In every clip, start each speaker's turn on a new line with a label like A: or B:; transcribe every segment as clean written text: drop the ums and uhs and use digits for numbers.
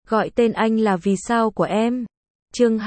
A: Gọi tên anh là vì sao của em. Chương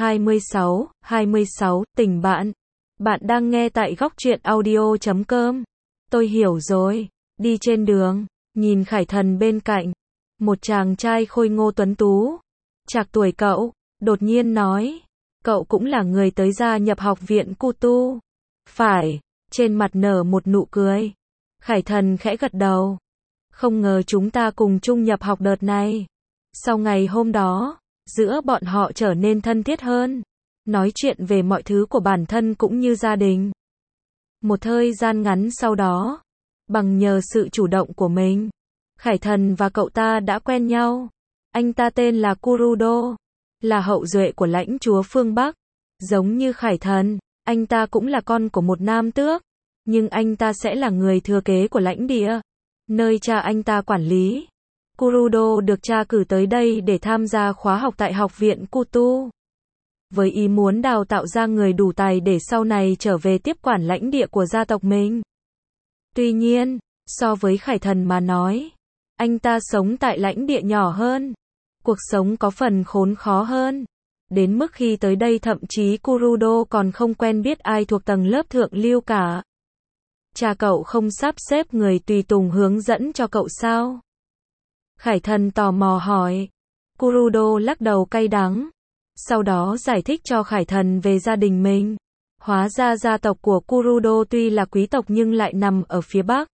A: 26, tình bạn. Bạn đang nghe tại góc truyện audio.com. Tôi hiểu rồi. Đi trên đường, nhìn Khải Thần bên cạnh. Một chàng trai khôi ngô tuấn tú. Trạc tuổi cậu, đột nhiên nói. Cậu cũng là người tới gia nhập học viện Kutu. Phải, trên mặt nở một nụ cười. Khải Thần khẽ gật đầu. Không ngờ chúng ta cùng chung nhập học đợt này. Sau ngày hôm đó, giữa bọn họ trở nên thân thiết hơn. Nói chuyện về mọi thứ của bản thân cũng như gia đình. Một thời gian ngắn sau đó, bằng nhờ sự chủ động của mình, Khải Thần và cậu ta đã quen nhau. Anh ta tên là Kurudo, là hậu duệ của lãnh chúa phương Bắc. Giống như Khải Thần, anh ta cũng là con của một nam tước, nhưng anh ta sẽ là người thừa kế của lãnh địa, nơi cha anh ta quản lý. Kurudo được cha cử tới đây để tham gia khóa học tại học viện Kutu, với ý muốn đào tạo ra người đủ tài để sau này trở về tiếp quản lãnh địa của gia tộc mình. Tuy nhiên, so với Khải Thần mà nói, anh ta sống tại lãnh địa nhỏ hơn. Cuộc sống có phần khốn khó hơn. Đến mức khi tới đây thậm chí Kurudo còn không quen biết ai thuộc tầng lớp thượng lưu cả. Cha cậu không sắp xếp người tùy tùng hướng dẫn cho cậu sao? Khải Thần tò mò hỏi. Kurudo lắc đầu cay đắng. Sau đó giải thích cho Khải Thần về gia đình mình. Hóa ra gia tộc của Kurudo tuy là quý tộc nhưng lại nằm ở phía Bắc.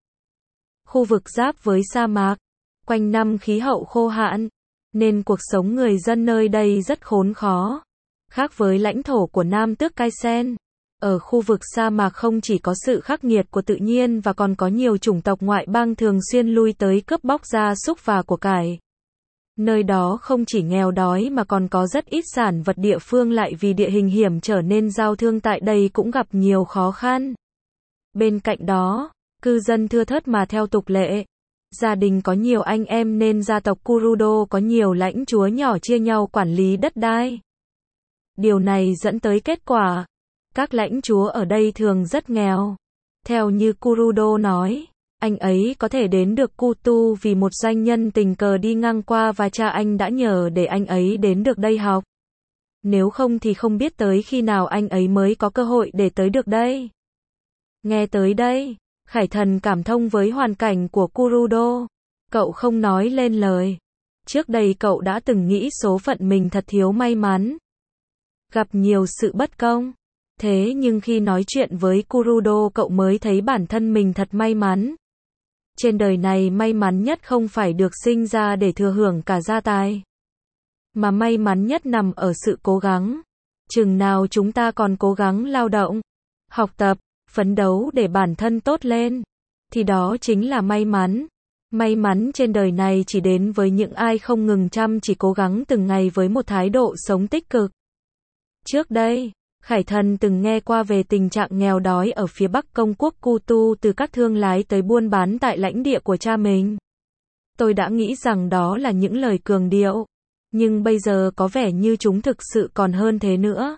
A: Khu vực giáp với sa mạc. Quanh năm khí hậu khô hạn, nên cuộc sống người dân nơi đây rất khốn khó. Khác với lãnh thổ của Nam Tước Kaisen, ở khu vực sa mạc không chỉ có sự khắc nghiệt của tự nhiên và còn có nhiều chủng tộc ngoại bang thường xuyên lui tới cướp bóc gia súc và của cải. Nơi đó không chỉ nghèo đói mà còn có rất ít sản vật địa phương, lại vì địa hình hiểm trở nên giao thương tại đây cũng gặp nhiều khó khăn. Bên cạnh đó, cư dân thưa thớt mà theo tục lệ. Gia đình có nhiều anh em nên gia tộc Kurudo có nhiều lãnh chúa nhỏ chia nhau quản lý đất đai. Điều này dẫn tới kết quả, các lãnh chúa ở đây thường rất nghèo. Theo như Kurudo nói, anh ấy có thể đến được Kutu vì một doanh nhân tình cờ đi ngang qua và cha anh đã nhờ để anh ấy đến được đây học. Nếu không thì không biết tới khi nào anh ấy mới có cơ hội để tới được đây. Nghe tới đây, Khải Thần cảm thông với hoàn cảnh của Kurudo. Cậu không nói lên lời. Trước đây cậu đã từng nghĩ số phận mình thật thiếu may mắn, gặp nhiều sự bất công. Thế nhưng khi nói chuyện với Kurudo cậu mới thấy bản thân mình thật may mắn. Trên đời này may mắn nhất không phải được sinh ra để thừa hưởng cả gia tài, mà may mắn nhất nằm ở sự cố gắng. Chừng nào chúng ta còn cố gắng lao động, học tập, phấn đấu để bản thân tốt lên, thì đó chính là may mắn. May mắn trên đời này chỉ đến với những ai không ngừng chăm chỉ cố gắng từng ngày với một thái độ sống tích cực. Trước đây, Khải Thần từng nghe qua về tình trạng nghèo đói ở phía Bắc công quốc Kutu từ các thương lái tới buôn bán tại lãnh địa của cha mình. Tôi đã nghĩ rằng đó là những lời cường điệu, nhưng bây giờ có vẻ như chúng thực sự còn hơn thế nữa.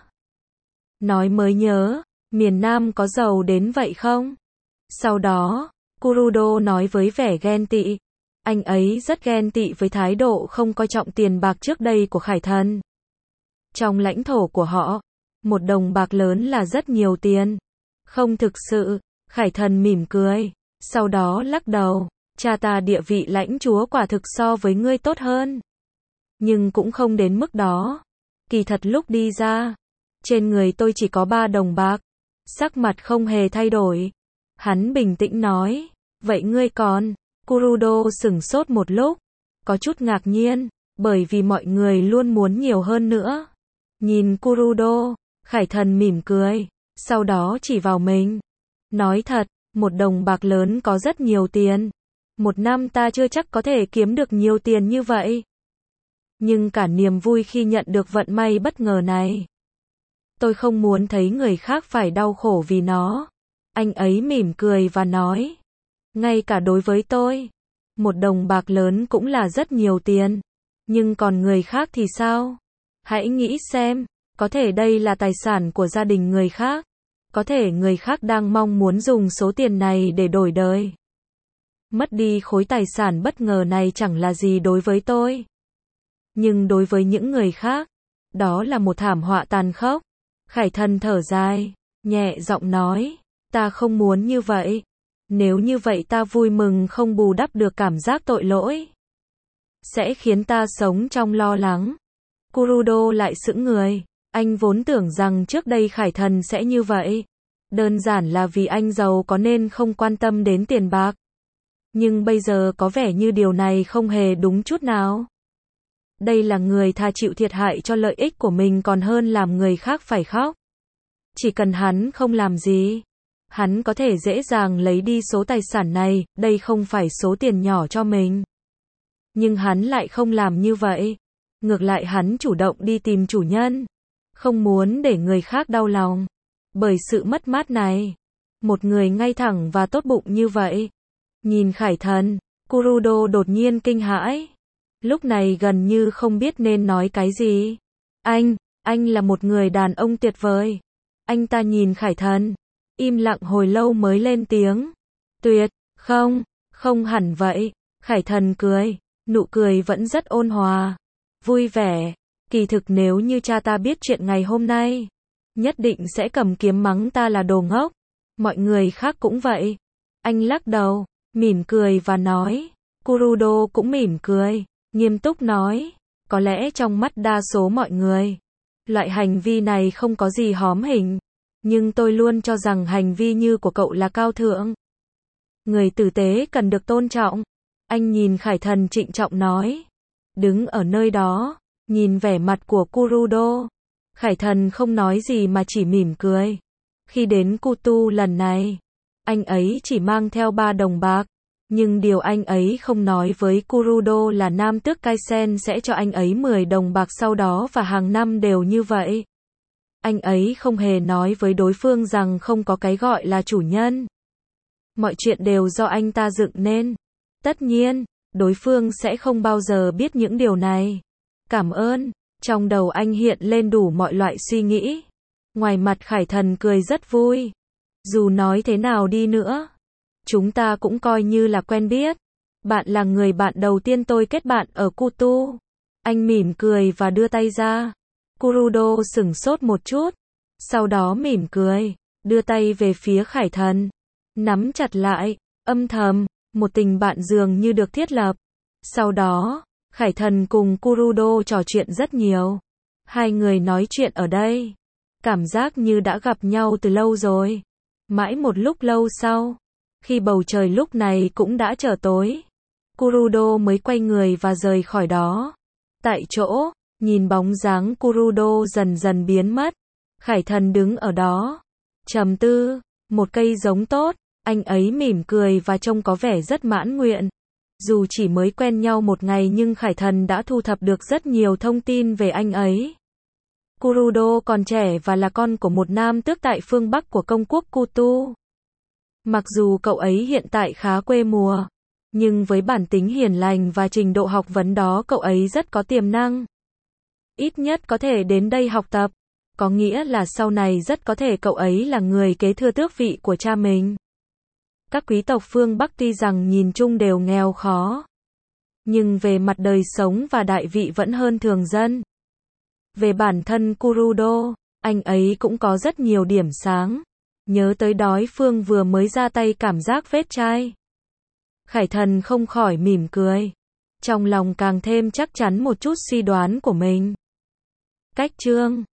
A: Nói mới nhớ, miền Nam có giàu đến vậy không? Sau đó, Kurudo nói với vẻ ghen tị. Anh ấy rất ghen tị với thái độ không coi trọng tiền bạc trước đây của Khải Thần. Trong lãnh thổ của họ, một đồng bạc lớn là rất nhiều tiền. Không thực sự, Khải Thần mỉm cười, sau đó lắc đầu. Cha ta địa vị lãnh chúa quả thực so với ngươi tốt hơn, nhưng cũng không đến mức đó. Kỳ thật lúc đi ra, trên người tôi chỉ có 3 đồng bạc. Sắc mặt không hề thay đổi. Hắn bình tĩnh nói, vậy ngươi còn? Kurudo sửng sốt một lúc, có chút ngạc nhiên, bởi vì mọi người luôn muốn nhiều hơn nữa. Nhìn Kurudo, Khải Thần mỉm cười, sau đó chỉ vào mình. Nói thật, một đồng bạc lớn có rất nhiều tiền. Một năm ta chưa chắc có thể kiếm được nhiều tiền như vậy. Nhưng cả niềm vui khi nhận được vận may bất ngờ này, tôi không muốn thấy người khác phải đau khổ vì nó. Anh ấy mỉm cười và nói, ngay cả đối với tôi, một đồng bạc lớn cũng là rất nhiều tiền. Nhưng còn người khác thì sao? Hãy nghĩ xem, có thể đây là tài sản của gia đình người khác. Có thể người khác đang mong muốn dùng số tiền này để đổi đời. Mất đi khối tài sản bất ngờ này chẳng là gì đối với tôi. Nhưng đối với những người khác, đó là một thảm họa tàn khốc. Khải Thần thở dài, nhẹ giọng nói, ta không muốn như vậy. Nếu như vậy ta vui mừng không bù đắp được cảm giác tội lỗi. Sẽ khiến ta sống trong lo lắng. Kurudo lại sững người. Anh vốn tưởng rằng trước đây Khải Thần sẽ như vậy. Đơn giản là vì anh giàu có nên không quan tâm đến tiền bạc. Nhưng bây giờ có vẻ như điều này không hề đúng chút nào. Đây là người thà chịu thiệt hại cho lợi ích của mình còn hơn làm người khác phải khóc. Chỉ cần hắn không làm gì, hắn có thể dễ dàng lấy đi số tài sản này, đây không phải số tiền nhỏ cho mình. Nhưng hắn lại không làm như vậy. Ngược lại hắn chủ động đi tìm chủ nhân. Không muốn để người khác đau lòng. Bởi sự mất mát này. Một người ngay thẳng và tốt bụng như vậy. Nhìn Khải Thần, Kurudo đột nhiên kinh hãi. Lúc này gần như không biết nên nói cái gì. Anh là một người đàn ông tuyệt vời. Anh ta nhìn Khải Thần, im lặng hồi lâu mới lên tiếng. Tuyệt, không hẳn vậy. Khải Thần cười, nụ cười vẫn rất ôn hòa, vui vẻ. Kỳ thực nếu như cha ta biết chuyện ngày hôm nay, nhất định sẽ cầm kiếm mắng ta là đồ ngốc. Mọi người khác cũng vậy. Anh lắc đầu, mỉm cười và nói. Kurudo cũng mỉm cười, nghiêm túc nói. Có lẽ trong mắt đa số mọi người, loại hành vi này không có gì hóm hỉnh. Nhưng tôi luôn cho rằng hành vi như của cậu là cao thượng. Người tử tế cần được tôn trọng. Anh nhìn Khải Thần trịnh trọng nói. Đứng ở nơi đó, nhìn vẻ mặt của Kurudo. Khải Thần không nói gì mà chỉ mỉm cười. Khi đến Kutu lần này, anh ấy chỉ mang theo 3 đồng bạc. Nhưng điều anh ấy không nói với Kurudo là Nam Tước Kaisen sẽ cho anh ấy 10 đồng bạc sau đó và hàng năm đều như vậy. Anh ấy không hề nói với đối phương rằng không có cái gọi là chủ nhân. Mọi chuyện đều do anh ta dựng nên. Tất nhiên, đối phương sẽ không bao giờ biết những điều này. Cảm ơn. Trong đầu anh hiện lên đủ mọi loại suy nghĩ. Ngoài mặt Khải Thần cười rất vui. Dù nói thế nào đi nữa, chúng ta cũng coi như là quen biết. Bạn là người bạn đầu tiên tôi kết bạn ở Kutu. Anh mỉm cười và đưa tay ra. Kurudo sửng sốt một chút. Sau đó mỉm cười, đưa tay về phía Khải Thần. Nắm chặt lại, âm thầm, một tình bạn dường như được thiết lập. Sau đó, Khải Thần cùng Kurudo trò chuyện rất nhiều. Hai người nói chuyện ở đây. Cảm giác như đã gặp nhau từ lâu rồi. Mãi một lúc lâu sau, khi bầu trời lúc này cũng đã trở tối, Kurudo mới quay người và rời khỏi đó. Tại chỗ, nhìn bóng dáng Kurudo dần dần biến mất. Khải Thần đứng ở đó, trầm tư. Một cây giống tốt. Anh ấy mỉm cười và trông có vẻ rất mãn nguyện. Dù chỉ mới quen nhau một ngày nhưng Khải Thần đã thu thập được rất nhiều thông tin về anh ấy. Kurudo còn trẻ và là con của một nam tước tại phương Bắc của công quốc Kutu. Mặc dù cậu ấy hiện tại khá quê mùa, nhưng với bản tính hiền lành và trình độ học vấn đó cậu ấy rất có tiềm năng. Ít nhất có thể đến đây học tập. Có nghĩa là sau này rất có thể cậu ấy là người kế thừa tước vị của cha mình. Các quý tộc phương Bắc tuy rằng nhìn chung đều nghèo khó, nhưng về mặt đời sống và đại vị vẫn hơn thường dân. Về bản thân Kurudo, anh ấy cũng có rất nhiều điểm sáng. Nhớ tới đối phương vừa mới ra tay cảm giác vết chai. Khải Thần không khỏi mỉm cười. Trong lòng càng thêm chắc chắn một chút suy đoán của mình. Cách chương